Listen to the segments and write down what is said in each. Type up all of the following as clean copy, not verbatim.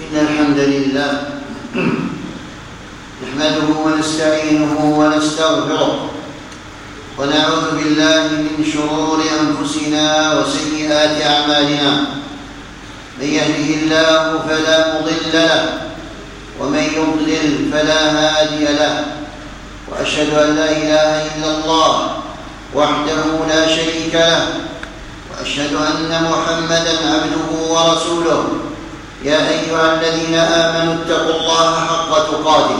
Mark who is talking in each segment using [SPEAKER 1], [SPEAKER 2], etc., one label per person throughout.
[SPEAKER 1] إن الحمد لله نحمده ونستعينه ونستغفره ونعوذ بالله من شرور أنفسنا وسيئات أعمالنا. من يهده الله فلا مضل له ومن يضلل فلا هادي له، وأشهد أن لا إله إلا الله وحده لا شريك له، وأشهد أن محمدًا عبده ورسوله. يا أيها الذين آمنوا اتقوا الله حق تقاته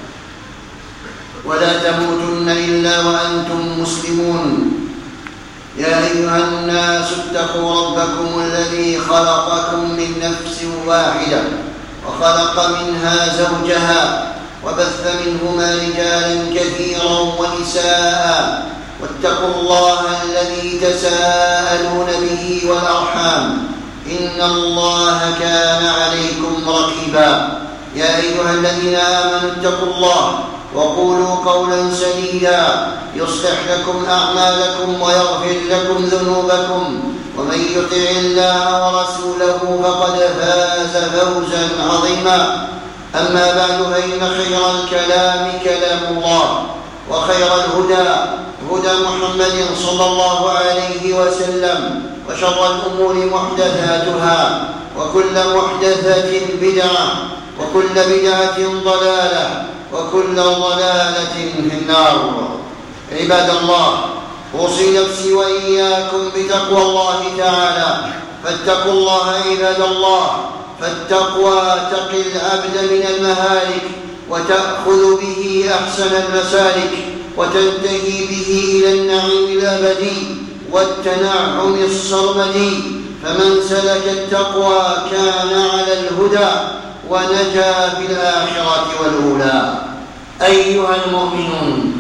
[SPEAKER 1] ولا تموتن إلا وأنتم مسلمون. يا أيها الناس اتقوا ربكم الذي خلقكم من نفس واحدة وخلق منها زوجها وبث منهما رجالا كثيرا ونساء، واتقوا الله الذي تساءلون به والأرحام إن الله كان عليكم رقيبا. يا أيها الذين آمنوا اتقوا الله وقولوا قولا سديدا يصلح لكم أعمالكم ويغفر لكم ذنوبكم، ومن يطع الله ورسوله فقد فاز فوزا عظيما. أما بعد، فإن خير الكلام كلام الله، وخير الهدى هدى محمد صلى الله عليه وسلم، وشر الأمور محدثاتها، وكل محدثة بدعة، وكل بدعة ضلالة، وكل ضلالة في النار. عباد الله، أوصي نفسي وإياكم بتقوى الله تعالى. فاتقوا الله عباد الله، فالتقوى تقي العبد من المهالك، وتأخذ به أحسن المسالك، وتنتهي به إلى النعيم الأبدي والتنعم السرمدي. فمن سلك التقوى كان على الهدى ونجا في الآخرة والأولى. أيها المؤمنون،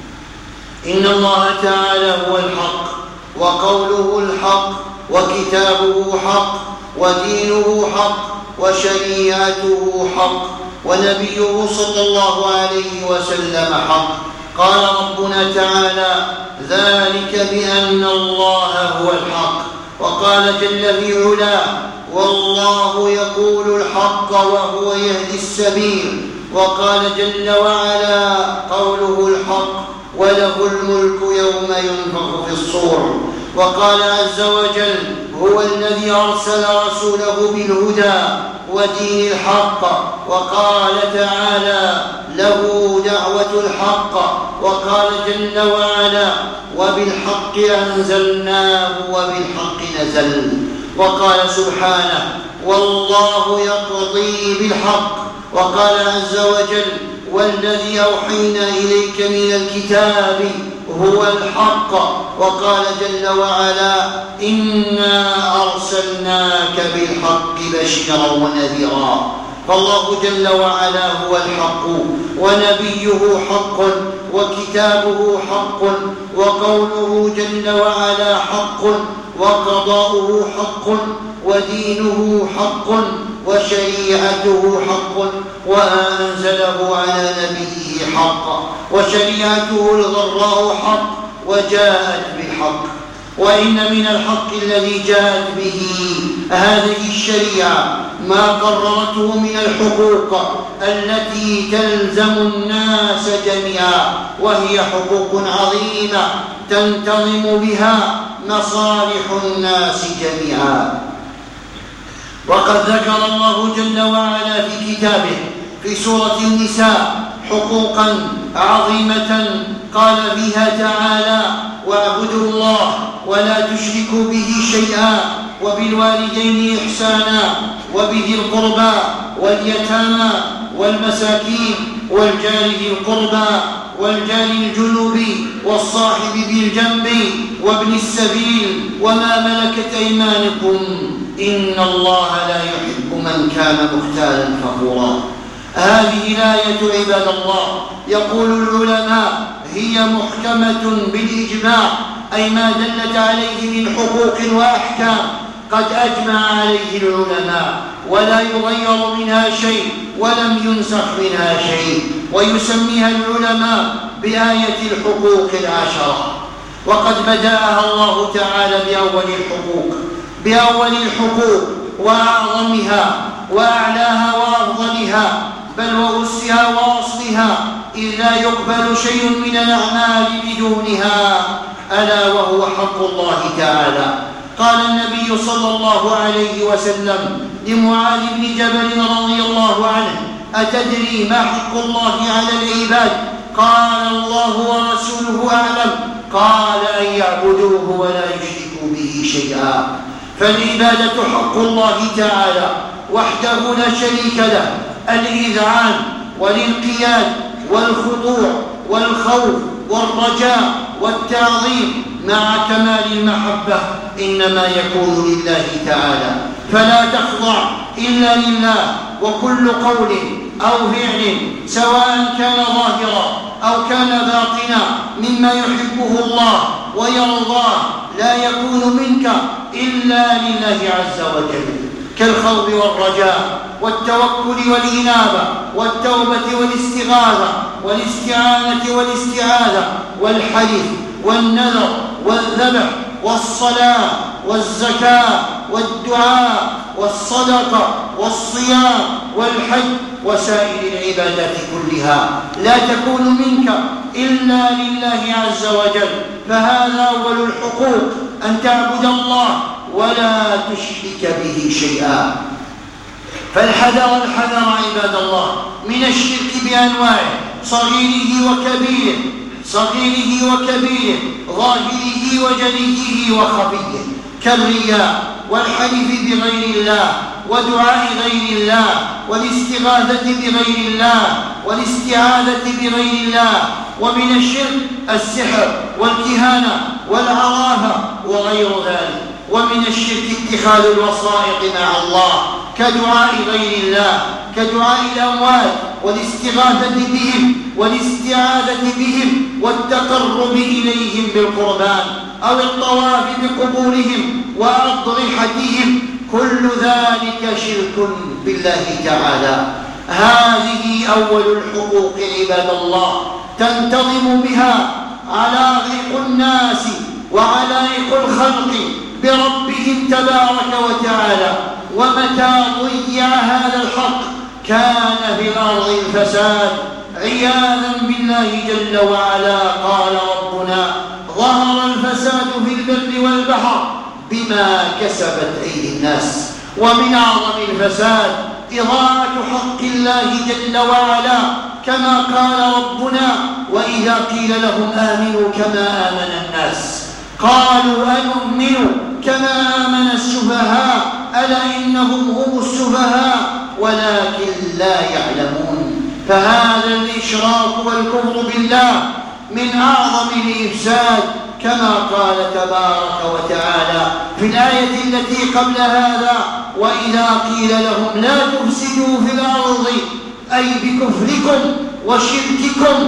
[SPEAKER 1] إن الله تعالى هو الحق، وقوله الحق، وكتابه حق، ودينه حق، وشريعته حق، ونبيه صلى الله عليه وسلم حق. قال ربنا تعالى: ذلك بأن الله هو الحق. وقال جل في علاه: والله يقول الحق وهو يهدي السبيل. وقال جل وعلا: قوله الحق وله الملك يوم ينفخ في الصور. وقال عز وجل: هو الذي أرسل رسوله بالهدى ودين الحق. وقال تعالى: له دعوة الحق. وقال جل وعلا: وبالحق أنزلناه وبالحق نزل. وقال سبحانه: والله يقضي بالحق. وقال عز وجل: والذي أوحينا إليك من الكتاب هو الحق. وقال جل وعلا: إنا أرسلناك بالحق بشيرا ونذيرا. فالله جل وعلا هو الحق، ونبيه حق، وكتابه حق، وقوله جل وعلا حق، وقضاؤه حق، ودينه حق، وشريعته حق، وأنزله على نبيه حق، وشريعته الغراء حق، وجاءت بالحق. وإن من الحق الذي جاءت به هذه الشريعة ما قررته من الحقوق التي تلزم الناس جميعا، وهي حقوق عظيمة تنتظم بها مصالح الناس جميعا. وقد ذكر الله جل وعلا في كتابه في سورة النساء حقوقا عظيمة، قال فيها تعالى: واعبدوا الله ولا تشركوا به شيئا، وبالوالدين إحسانا، وبذي القربى واليتامى والمساكين، والجار ذي القربى، والجار الجنوب، والصاحب بالجنب، وابن السبيل، وما ملكت أيمانكم، إن الله لا يحب من كان مختالا فخورا. هذه الآية عباد الله يقول العلماء هي محكمة بالإجماع، أي ما دلت عليه من حقوق وأحكام قد أجمع عليه العلماء، ولا يغير منها شيء ولم ينسخ منها شيء، ويسميها العلماء بآية الحقوق العشرة. وقد بدأها الله تعالى بأول الحقوق وأعظمها وأعلاها فرعها بل وأسها وأصلها، إذ لا يقبل شيء من الأعمال بدونها، ألا وهو حق الله تعالى. قال النبي صلى الله عليه وسلم لمعاذ بن جبل رضي الله عنه: أتدري ما حق الله على العباد؟ قال: الله ورسوله أعلم. قال: أن يعبدوه ولا يشركوا به شيئا. فالعبادة حق الله تعالى وحده لا شريك له، الإذعان والانقياد والخضوع والخوف والرجاء والتعظيم مع كمال المحبة إنما يكون لله تعالى، فلا تخضع إلا لله، وكل قول أو فعل سواء كان ظاهرا أو كان باطنا مما يحبه الله ويرضاه لا يكون منك إلا لله عز وجل، كالخوف والرجاء والتوكل والإنابة والتوبة والاستغاثة والاستعانة والاستعاذة والحلف والنذر والذبح والصلاة والزكاة والدعاء والصدقة والصيام والحج وسائر العبادات كلها لا تكون منك إلا لله عز وجل. فهذا أول الحقوق، أن تعبد الله ولا تشرك به شيئا. فالحذر الحذر عباد الله من الشرك بأنواعه، صغيره وكبيره، ظاهره وجليه وخفيه، كالرياء والحلف بغير الله ودعاء غير الله والاستغاثة بغير الله والاستعاذة بغير الله. ومن الشرك السحر والكهانة والعرافة وغير ذلك. ومن الشرك اتخاذ الوسائط مع الله كدعاء غير الله، كدعاء الأموات والاستغاثة بهم والاستعاذة بهم والتقرب إليهم بالقربان أو الطواف بقبورهم وأضرحتهم، كل ذلك شرك بالله تعالى. هذه أول الحقوق عباد الله، تنتظم بها علائق الناس وعلائق الخلق بربهم تبارك وتعالى. ومتى ضيع هذا الحق كان في الأرض الفساد عياذا بالله جل وعلا. قال ربنا: ظهر الفساد في البر والبحر بما كسبت أيدي الناس. ومن أعظم الفساد إضاعة حق الله جل وعلا، كما قال ربنا: وإذا قيل لهم آمنوا كما آمن الناس قالوا أنؤمن كما آمن السفهاء ألا إنهم هم السفهاء ولكن لا يعلمون. فهذا الإشراك والكفر بالله من أعظم الإفساد، كما قال تبارك وتعالى في الآية التي قبل هذا: وإذا قيل لهم لا تفسدوا في الأرض، أي بكفركم وشرككم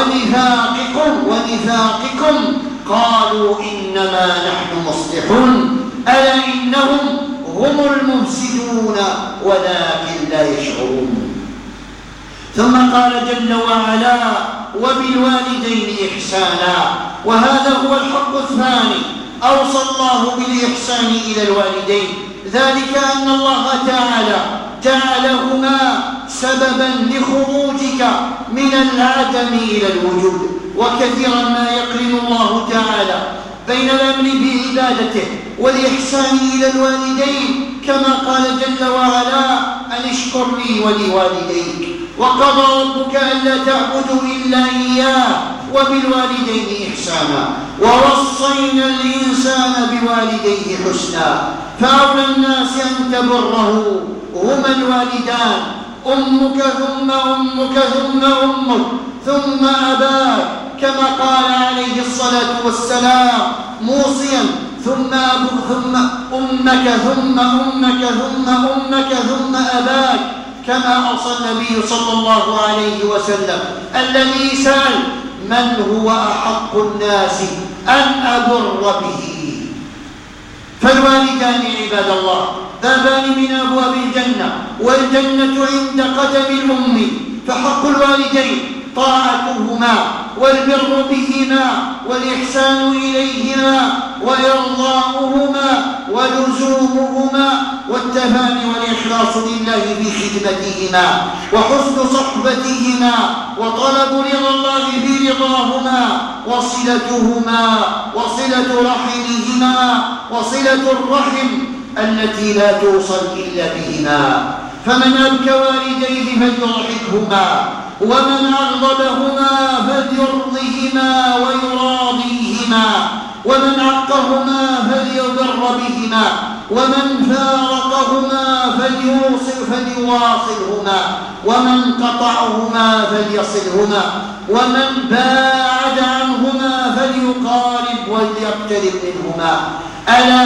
[SPEAKER 1] ونفاقكم قالوا إنما نحن مصلحون ألا إنهم هم المفسدون ولكن لا يشعرون. ثم قال جل وعلا: وبالوالدين إحسانا. وهذا هو الحق الثاني، أوصى الله بالإحسان إلى الوالدين، ذلك أن الله تعالى جعلهما سببا لخروجك من العدم إلى الوجود. وكثيرا ما يقرن الله تعالى بين الأمر بعبادته والإحسان إلى الوالدين، كما قال جل وعلا: أن اشكر لي ولوالديك وقضى ربك ألا تعبدوا إلا إياه وبالوالدين إحسانا ووصينا الإنسان بوالديه حسنا. فأولى الناس أن تبره هما الوالدان، أمك ثم أمك ثم أمك ثم أباك، كما قال عليه الصلاة والسلام موصيا: ثم أبوك ثم أمك ثم أمك ثم أمك ثم أباك، كما أوصى النبي صلى الله عليه وسلم الذي سأل: من هو أحق الناس أن أبر به؟ فالوالدان عباد الله بابان من أبواب الجنة، والجنة عند قدم الأم. فحق الوالدين طاعتهما والبر بهما والإحسان إليهما وإرضاؤهما ولزومهما والتفاني والإخلاص لله في خدمتهما وحسن صحبتهما وطلب رضا الله في رضاهما وصلتهما وصلة رحمهما وصلة الرحم التي لا توصل إلا بهما. فمن أبكى والديه فليضحكهما ومن أغضبهما فليرضهما ويراضيهما ومن عقهما فليبر بهما ومن فارقهما فليواصلهما ومن قطعهما فليصلهما ومن باعد عنهما فليقارب وليقترب منهما. ألا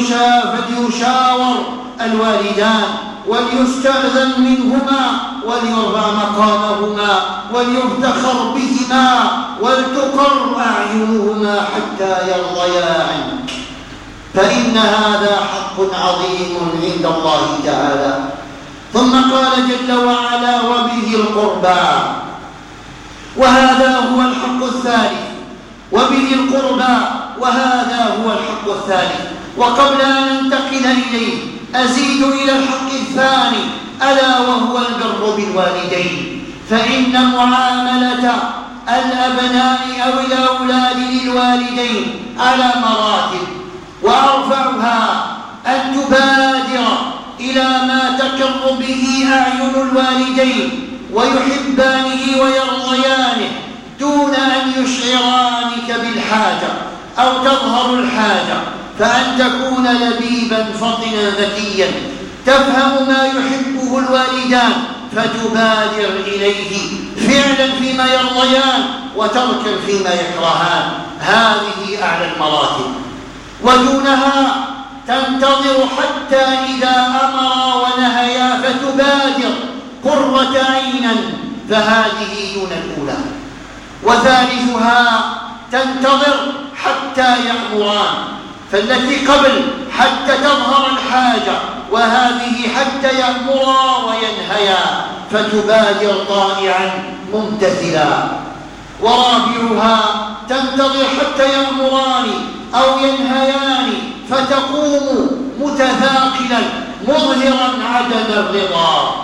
[SPEAKER 1] فليشاور الوالدان وليستأذن منهما وليرفع مقامهما وليفتخر بهما ولتقر أعينهما حتى يرضيا عنك، فإن هذا حق عظيم عند الله تعالى. ثم قال جل وعلا وبذي القربى، وهذا هو الحق الثالث، وبذي القربى وهذا هو الحق الثالث. وقبل أن ننتقل إليه أزيد إلى الحق الثاني ألا وهو البر بالوالدين، فإن معاملة الأبناء أو الأولاد للوالدين على مراتب، وأرفعها أن تبادر إلى ما تقر به أعين الوالدين ويحبانه ويرضيانه دون أن يشعرانك بالحاجة أو تظهر الحاجة، فأن تكون لبيبا فطنا ذكيا تفهم ما يحبه الوالدان فتبادر إليه فعلا فيما يرضيان وتركا فيما يكرهان. هذه أعلى المراتب، ودونها تنتظر حتى إذا أمر ونهيا فتبادر قرة عينا، فهذه دون الأولى. وثالثها تنتظر حتى يأمران، فالتي قبل حتى تظهر الحاجة، وهذه حتى يأمرا وينهيا فتبادر طائعا ممتثلا. ورابعها تنتظر حتى يأمران أو ينهيان فتقوم متثاقلا مظهرا عدم الرضا.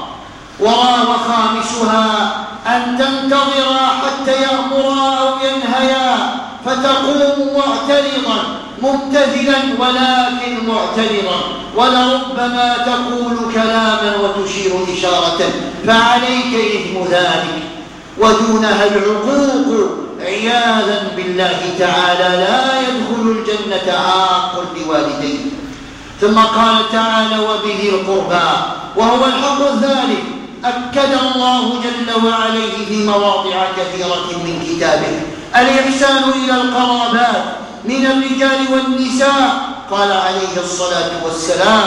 [SPEAKER 1] وخامسها أن تنتظر حتى يأمرا أو ينهيا فتقوم معترضا ممتثلا ولكن معترضا، ولربما تقول كلاما وتشير إشارة فعليك إثم ذلك. ودونها العقوق عياذا بالله تعالى، لا يدخل الجنة عاق بوالديه. ثم قال تعالى وبذي القربى، وهو الحق الثالث أكد الله جل وعلا في مواضع كثيرة من كتابه الإحسان إلى القرابات من الرجال والنساء. قال عليه الصلاة والسلام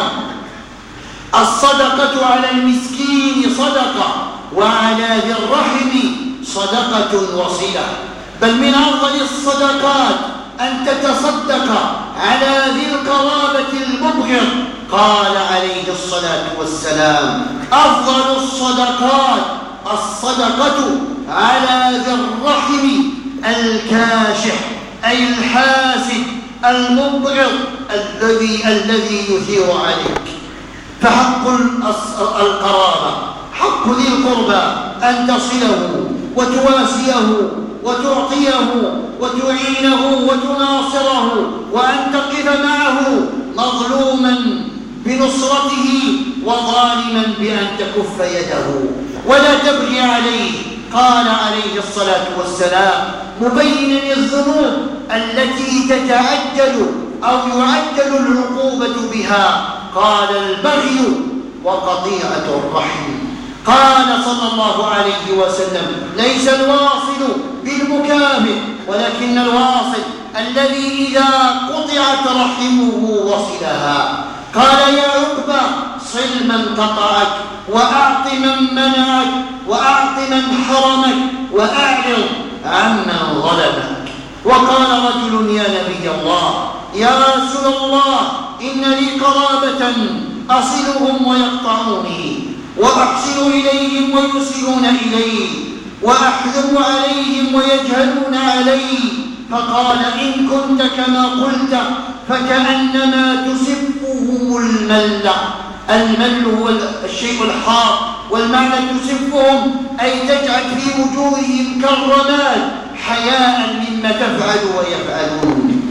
[SPEAKER 1] الصدقة على المسكين صدقة وعلى ذي الرحم صدقة وصلة، بل من أفضل الصدقات أن تتصدق على ذي القرابة المبغض. قال عليه الصلاة والسلام أفضل الصدقات الصدقة على ذي الرحم الكاشح، أي الحاسد المبغض الذي يثير عليك. فحق القرابة حق ذي القربى أن تصله وتواسيه وتعطيه وتعينه وتناصره، وأن تقف معه مظلوما بنصرته وظالما بأن تكف يده ولا تبغي عليه. قال عليه الصلاة والسلام مبينا الذنوب التي تتعجل أو يعجل العقوبة بها، قال البغي وقطيعة الرحم. قال صلى الله عليه وسلم ليس الواصل بالمكافئ ولكن الواصل الذي إذا قطعت رحمه وصلها. قال يا عقبة صل من قطعك وأعط من منعك وأعط من حرمك وأعرض عمن ظلمك. وقال رجل يا نبي الله يا رسول الله إن لي قرابة أصلهم ويقطعوني وأحسن إليهم ويسيئون إلي وأحذر عليهم ويجهلون علي. فقال إن كنت كما قلت فكأنما تسفهم المل. المل هو الشيء الحار، والمعنى تسفهم أي تجعل في وجوههم كالرماد حياء مما تفعل ويفعلون.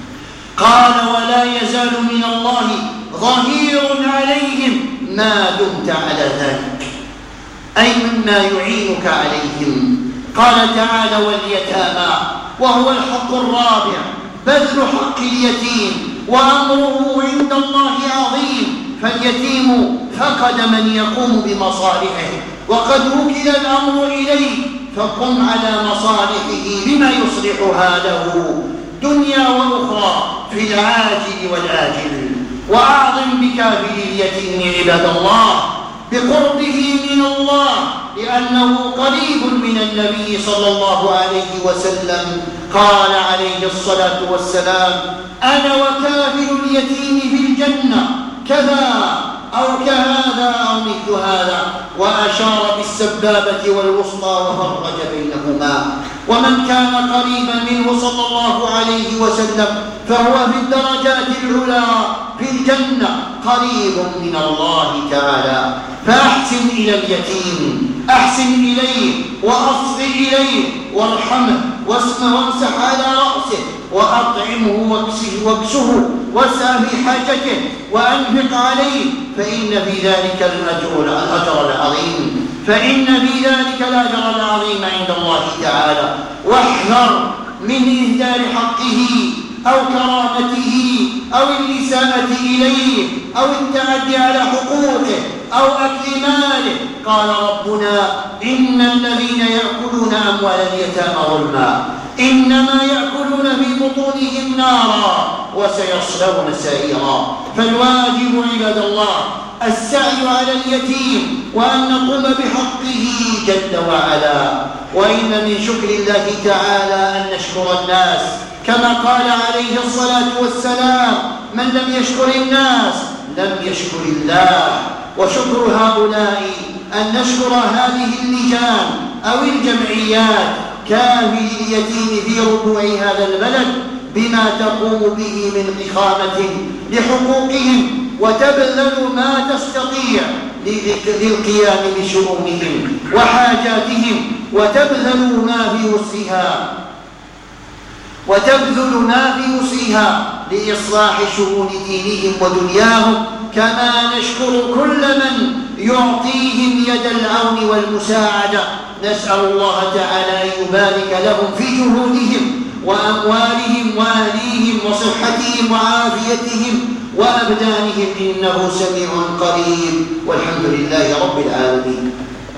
[SPEAKER 1] قال ولا يزال من الله ظهير عليهم ما دمت على ذلك، أي مما يعينك عليهم. قال تعالى واليتامى، وهو الحق الرابع بذل حق اليتيم، وأمره عند الله عظيم، فاليتيم فقد من يقوم بمصالحه وقد وكل الأمر إليه، فقم على مصالحه بما يصلحها له دنيا وأخرى في العاجل والآجل. وأعظم بكافل اليتيم عباد الله بقربه من الله، لأنه قريب من النبي صلى الله عليه وسلم. قال عليه الصلاة والسلام أنا وكافل اليتيم في الجنة كذا أو كهذا أو مثل هذا، وأشار بالسبابة والوسطى وفرج بينهما. ومن كان قريبا منه صلى الله عليه وسلم فهو في الدرجات العلى في الجنة قريب من الله تعالى. فأحسن إلى اليتيم، أحسن إليه وأصغ إليه وارحمه وامسح على رأسه وأطعمه واكسه واسع في حاجته وأنفق عليه، فإن في ذلك الأجر العظيم، فإن في ذلك الأجر العظيم عند الله تعالى. واحذر من إهدار حقه أو كرامته أو الإساءة إليه أو التعدي على حقوقه أو أكل ماله. قال ربنا إن الذين يأكلون أموال اليتامى ظلما إنما يأكلون في بطونهم نارا وسيصلون سعيرا. فالواجب عباد الله السعي على اليتيم وأن نقوم بحقه جل وعلا. وإن من شكر الله تعالى أن نشكر الناس، كما قال عليه الصلاة والسلام من لم يشكر الناس لم يشكر الله. وشكر هؤلاء أن نشكر هذه اللجان أو الجمعيات كافل اليتيم في ربوع هذا البلد بما تقوم به من إقامة لحقوقهم، وتبذل ما تستطيع للقيام بشؤونهم وحاجاتهم، وتبذل ما في وسعها لإصلاح شؤون دينهم ودنياهم. كما نشكر كل من يعطيهم يد العون والمساعدة. نسأل الله تعالى أن يبارك لهم في جهودهم وأموالهم وأهليهم وصحتهم وعافيتهم وأبدانهم، إنه سميع قريب، والحمد لله رب العالمين.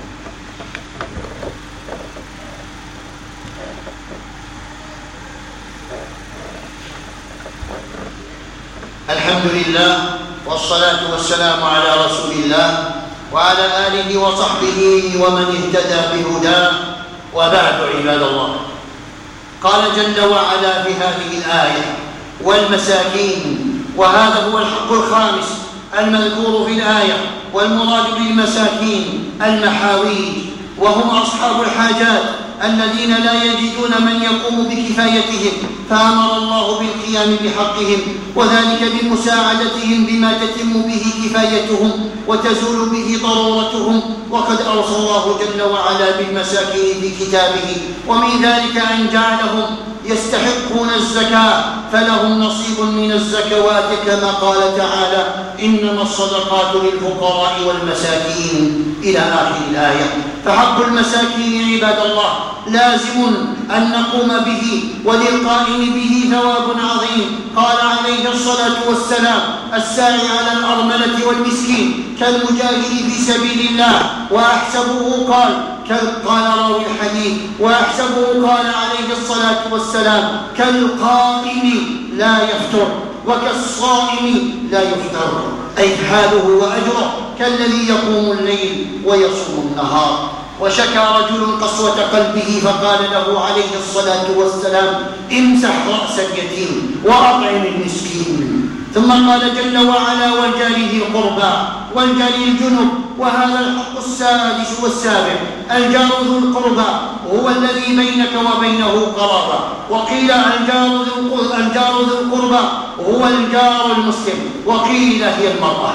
[SPEAKER 1] الحمد لله والصلاة والسلام على رسول الله وعلى آله وصحبه ومن اهتدى بهداه، وبعد عباد الله. قال جل وعلا في هذه الآية والمساكين، وهذا هو الحق الخامس المذكور في الآية. والمراد بالمساكين المحاويج، وهم أصحاب الحاجات الذين لا يجدون من يقوم بكفايتهم، فأمر الله بالقيام بحقهم، وذلك بمساعدتهم بما تتم به كفايتهم وتزول به ضرورتهم. وقد أوصى الله جل وعلا بالمساكين في كتابه، ومن ذلك أن جعلهم يستحقون الزكاة فلهم نصيب من الزكوات، كما قال تعالى إنما الصدقات للفقراء والمساكين إلى آخر الآية. فحق المساكين عباد الله لازم أن نقوم به، وللقائم به ثواب عظيم. قال عليه الصلاة والسلام الساعي على الأرملة والمسكين كالمجاهد في سبيل الله. وأحسبه قال راوي الحديث وأحسبه قال عليه الصلاة والسلام كالقائم لا يفطر وكالصائم لا يفطر، أي حاله وأجره كالذي يقوم الليل ويصوم النهار. وشكى رجل قسوة قلبه فقال له عليه الصلاة والسلام امسح رأس اليتيم وأطعم المسكين. ثم قال جل وعلا والجار ذي القربى والجار الجنب. وهذا الحق السادس والسابع. الجار ذو القربى هو الذي بينك وبينه قرابة، وقيل الجار ذو القربى هو الجار المسلم، وقيل هي المرأة.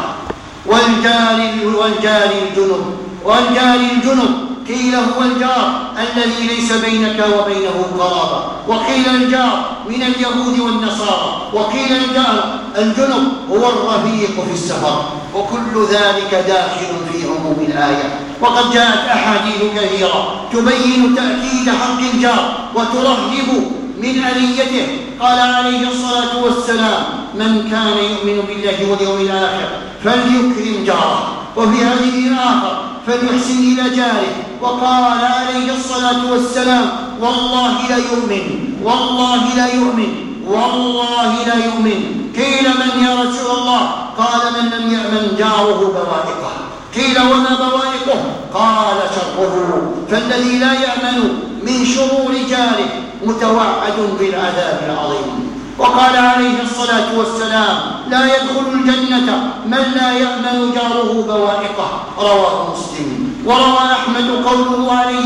[SPEAKER 1] والجار الجنب قيل هو الجار الذي ليس بينك وبينه قرابة، وقيل الجار من اليهود والنصارى، وقيل الجار الجنب هو الرفيق في السفر، وكل ذلك داخل في عموم الآية. وقد جاءت أحاديث كثيرة تبين تأكيد حق الجار وترهب من أذيته. قال عليه الصلاة والسلام: من كان يؤمن بالله واليوم الآخر فليكرم جاره، وفي حديث آخر: فليحسن إلى جاره. وقال عليه الصلاة والسلام: والله لا يؤمن، والله لا يؤمن، والله لا يؤمن. قيل: من يا رسول الله؟ قال: من لم يأمن جاره بوائقه. قيل: وما بوائقه؟ قال: شره. فالذي لا يأمن من شرور جاره متوعد بالعذاب العظيم. وقال عليه الصلاة والسلام: لا يدخل الجنة من لا يأمن جاره بوائقه. رواه مسلم. وروى أحمد قوله عليه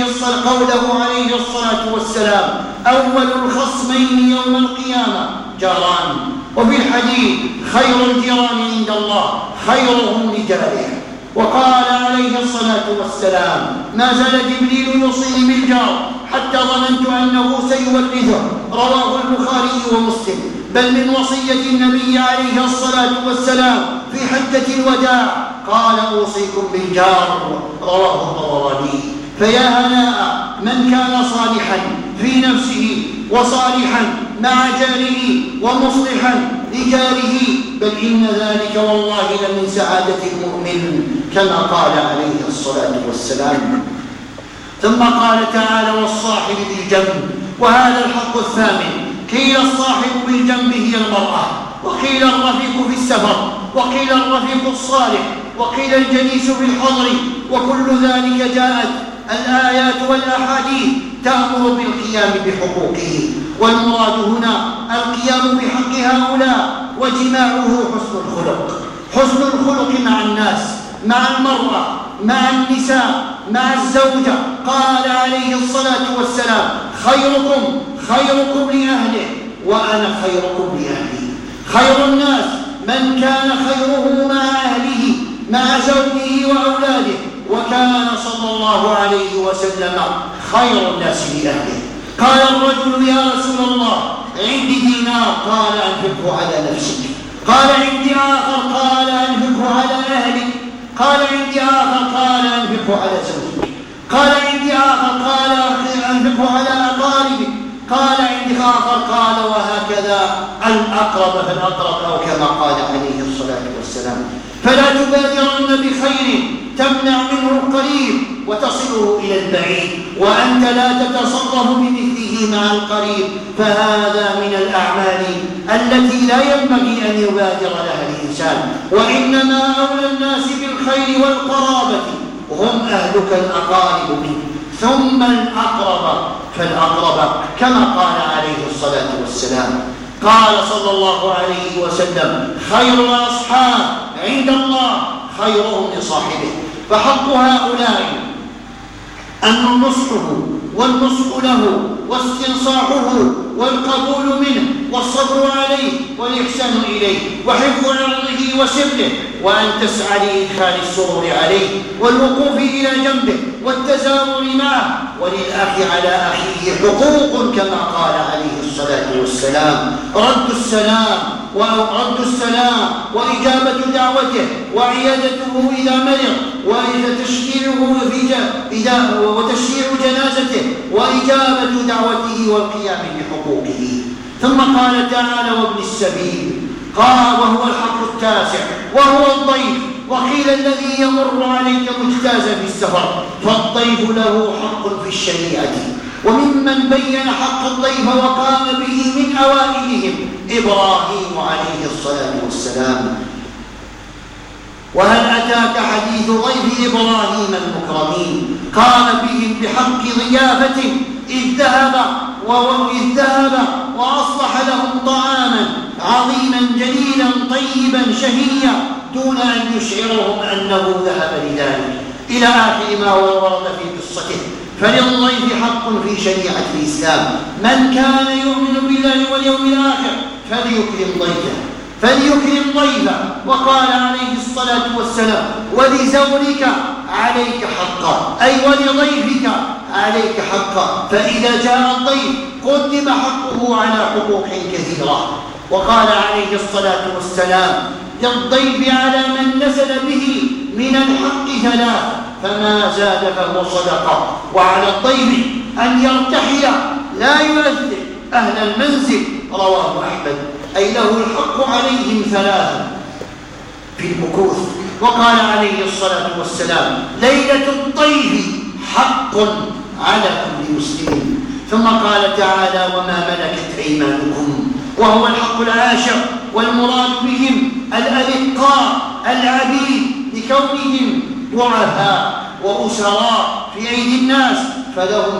[SPEAKER 1] الصلاة والسلام: أول الخصمين يوم القيامة جاران. وفي الحديث: خير الجيران عند الله خيرهم لجاره. وقال عليه الصلاة والسلام: ما زال جبريل يوصيني بالجار حتى ظننت أنه سيورثه. رواه البخاري ومسلم. بل من وصية النبي عليه الصلاة والسلام في حجة الوداع قال: أوصيكم بالجار. رواه الطبراني. فيا هناء من كان صالحا في نفسه وصالحا مع جاره ومصلحا لجاره، بل إن ذلك والله لمن سعادة المؤمن كما قال عليه الصلاة والسلام. ثم قال تعالى: والصاحب بالجنب. وهذا الحق الثامن. قيل الصاحب بالجنب هي المرأة، وقيل الرفيق في السفر، وقيل الرفيق الصالح، وقيل الجليس في الحضر. وكل ذلك جاءت الآيات والأحاديث تأمر بالقيام بحقوقه، والمراد هنا القيام بحق هؤلاء وجماعه حسن الخلق مع الناس، مع المرأة، مع النساء، مع الزوجة. قال عليه الصلاة والسلام: خيركم لأهله وأنا خيركم لأهلي. خير الناس من كان خيره مع أهله، مع زوجه وأولاده. وكان صلى الله عليه وسلم خير الناس لأهله. قال الرجل: يا رسول الله عندي دينار. قال: أنفقه على نفسك. قال: عندي آخر. قال: أنفقه على أهلك. قال: عندي آخر. قال: أنفقه على زوجك. قال: عندي آخر. قال: أنفقه على أقاربك. قال: عندي آخر. قال: وهكذا الأقرب فالأقرب، أو كما قال عليه الصلاة والسلام. فلا تبادرن بخير تمنع منه القريب وتصله إلى البعيد، وأنت لا تتصرف بمثله مع القريب، فهذا من الأعمال التي لا ينبغي أن يبادر لها الإنسان. وإنما أولى الناس بالخير والقرابة هم أهلك الأقارب منه، ثم الأقرب فالأقرب، كما قال عليه الصلاة والسلام. قال صلى الله عليه وسلم: خير الأصحاب عند الله خيرهم لصاحبه. فحق هؤلاء أن نصحه والنصح له واستنصاحه والقبول منه والصبر عليه والإحسان إليه وحفظ عرضه وسره، وأن تسعى لإدخال السرور عليه والوقوف إلى جنبه والتزاور معه. وللأخ على أخيه حقوق كما قال عليه الصلاة والسلام: رد السلام وإجابة دعوته وعيادته إذا مرض وتشييع جنازته وإجابة دعوته والقيام بحقوقه. ثم قال تعالى: وابن السبيل. قال: وهو الحق التاسع وهو الضيف. وقيل: الذي يمر عليك مجتازا في السفر، فالضيف له حق في الشريعة. وممن بين حق الضيف وقام به من أوائلهم إبراهيم عليه الصلاة والسلام. وهل أتاك حديث ضيف إبراهيم المكرمين؟ قام بهم بحق ضيافته إذ ذهب وأصلح لهم طعاما عظيما جليلا طيبا شهيا دون أن يشعرهم أنه ذهب لذلك، إلى آخر ما ورد في قصته. فللضيف حق في شريعة الإسلام. من كان يؤمن بالله واليوم الآخر فليكرم ضيفه. وقال عليه الصلاة والسلام: ولزورك عليك حقا، أي ولضيفك عليك حقا، فإذا جاء الضيف قدم حقه على حقوق كثيرة. وقال عليه الصلاة والسلام: للضيف على من نزل به من الحق 3، فما زاد فهو صدقة. وعلى الضيف أن يرتحل لا يؤذن أهل المنزل، رواه أحمد، أي له الحق عليهم 3 في المكوث. وقال عليه الصلاة والسلام: ليلة الضيف حق على كل مسلم. ثم قال تعالى: وما ملكت أيمانكم، وهو الحق العاشر، والمراد بهم الأرقاء العبيد لكونهم ضعفاء وأسراء في أيدي الناس، فلهم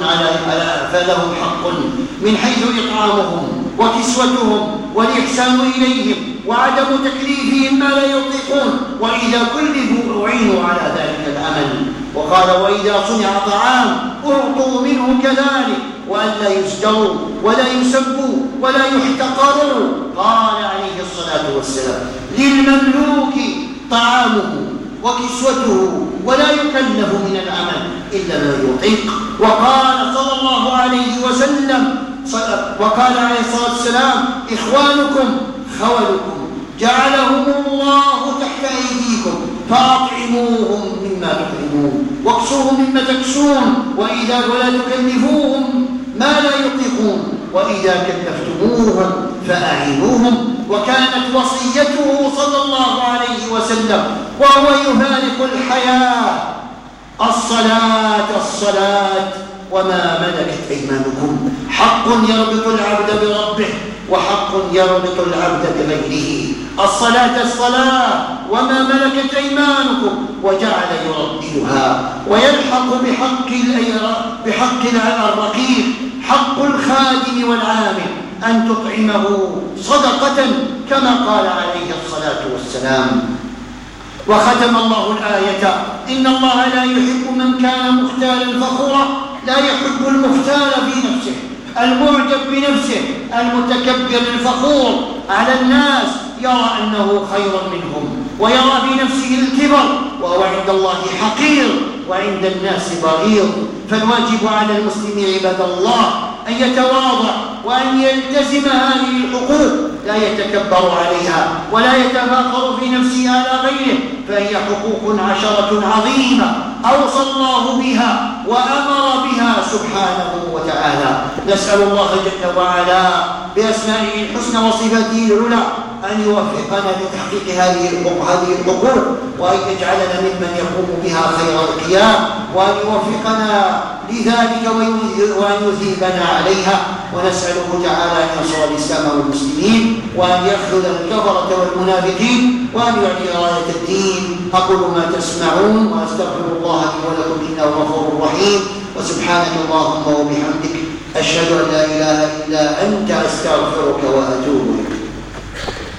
[SPEAKER 1] حق من حيث إطعامهم وكسوتهم والإحسان إليهم وعدم تكليفهم ما لا يطيقون، وإذا كلفوا أعينوا على ذلك العمل. وقال: وإذا صنع طعام أعطوا منه كذلك، وأن لا يزدروا ولا يسبوا ولا يحتقروا. قال عليه الصلاة والسلام: للمملوك طعامه وكسوته ولا يكلف من العمل إلا ما يطيق. وقال صلى الله عليه وسلم وقال عليه الصلاة والسلام: إخوانكم خولكم جعلهم الله تحت أيديكم، فأطعموهم مما تطعمون واكسوهم مما تكسون، ولا تكلفوهم ما لا يطيقون، وإذا كلفتموهم فأعينوهم. وكانت وصيته صلى الله عليه وسلم وهو يفارق الحياة: الصلاة وما ملكت أيمانكم. حق يربط العبد بربه، وحق يربط العبد بغيره. الصلاة وما ملكت أيمانكم، وجعل يرددها ويلحق بحق الرقيق، حق الخادم والعامل أن تطعمه صدقة كما قال عليه الصلاة والسلام. وختم الله الآية: إن الله لا يحب من كان مختالا فخورا. لا يحب المختال في نفسه، المعجب بنفسه، المتكبر الفخور على الناس، يرى أنه خير منهم ويرى في نفسه الكبر، وهو عند الله حقير وعند الناس بغيض. فالواجب على المسلم عباد الله أن يتواضع وأن يلتزم هذه الحقوق، لا يتكبر عليها ولا يتفاخر في نفسه على غيره، فهي حقوق 10 عظيمة أوصى الله بها وأمر بها سبحانه وتعالى. نسأل الله جل وعلا بأسمائه الحسنى وصفاته العلى أن يوفقنا لتحقيق هذه الحقوق، وأن يجعلنا ممن يقوم بها خير القيام، وأن يوفقنا لذلك وأن يثيبنا عليها. ونسأله تعالى أن ينصر الإسلام والمسلمين، وأن يخذل الكفرة والمنافقين، وأن يعلي راية الدين. أقول ما تسمعون، وأستغفر الله لي ولكم إنه غفور رحيم. وسبحانك اللهم وبحمدك أشهد أن لا إله إلا أنت، أستغفرك وأتوب إليك.